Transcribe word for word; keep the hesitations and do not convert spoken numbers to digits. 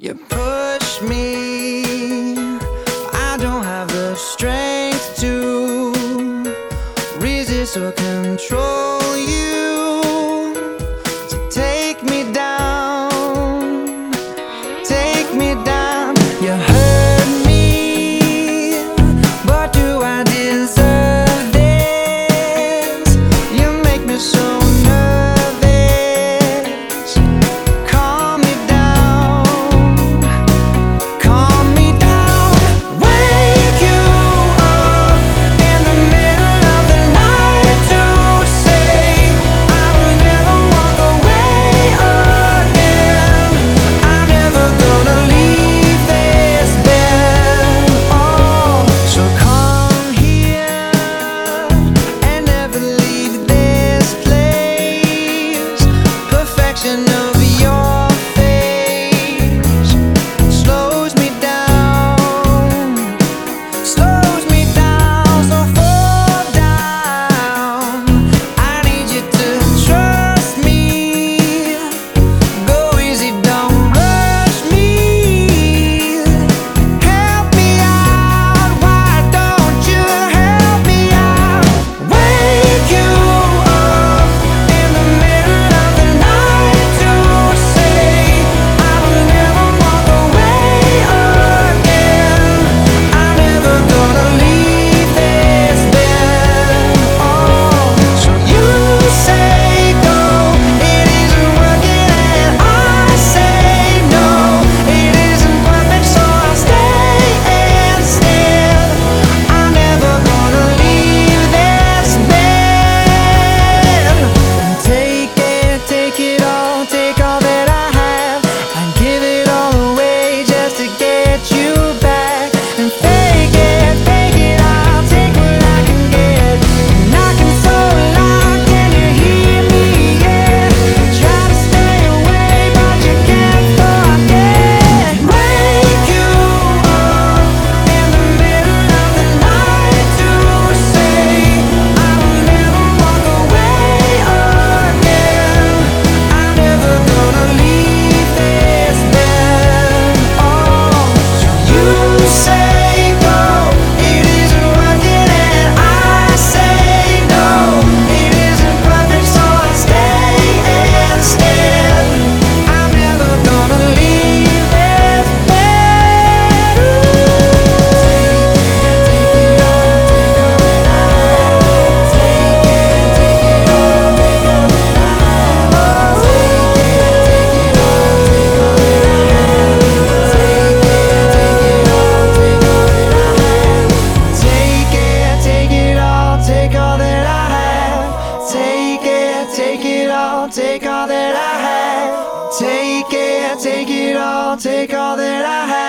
You push me, I don't have the strength to resist or control you. So take me down, take me down. You hurt me, but do I deserve this? You make me so nervous. Calm me down, calm me down. Wake you up in the middle of the night to say I will never walk away again. I'm never gonna leave this bed. Oh, so come here and never leave this place. Perfection of your face slows me down, slows me down. So fall down, I need you to trust me. Go easy, don't rush me. Help me out, why don't you help me out? Wake you up in the middle of the night to say I will never walk away again. I'm never gonna leave this bed. Oh, so you say go, it isn't working, and I say no, it isn't perfect, so I'll stay instead. I'm never gonna leave this bed. Take it, take it all, take all that I have, and give it all away just to get you back. And fake it, fake it, I'll take what I can get. Knocking so loud, can you hear me? Yeah, try to stay away, but you can't forget. Wake you up in the middle of the night to say I will never walk away again. I'm never gonna leave this bed. Oh, so you say go, it isn't working, and I say no, it isn't perfect, so I'll stay instead. I'm never gonna leave this bed. Take it, take it all, take all that I have. Take it, take it all, take all that I have. Take it, take it all, take all that I have.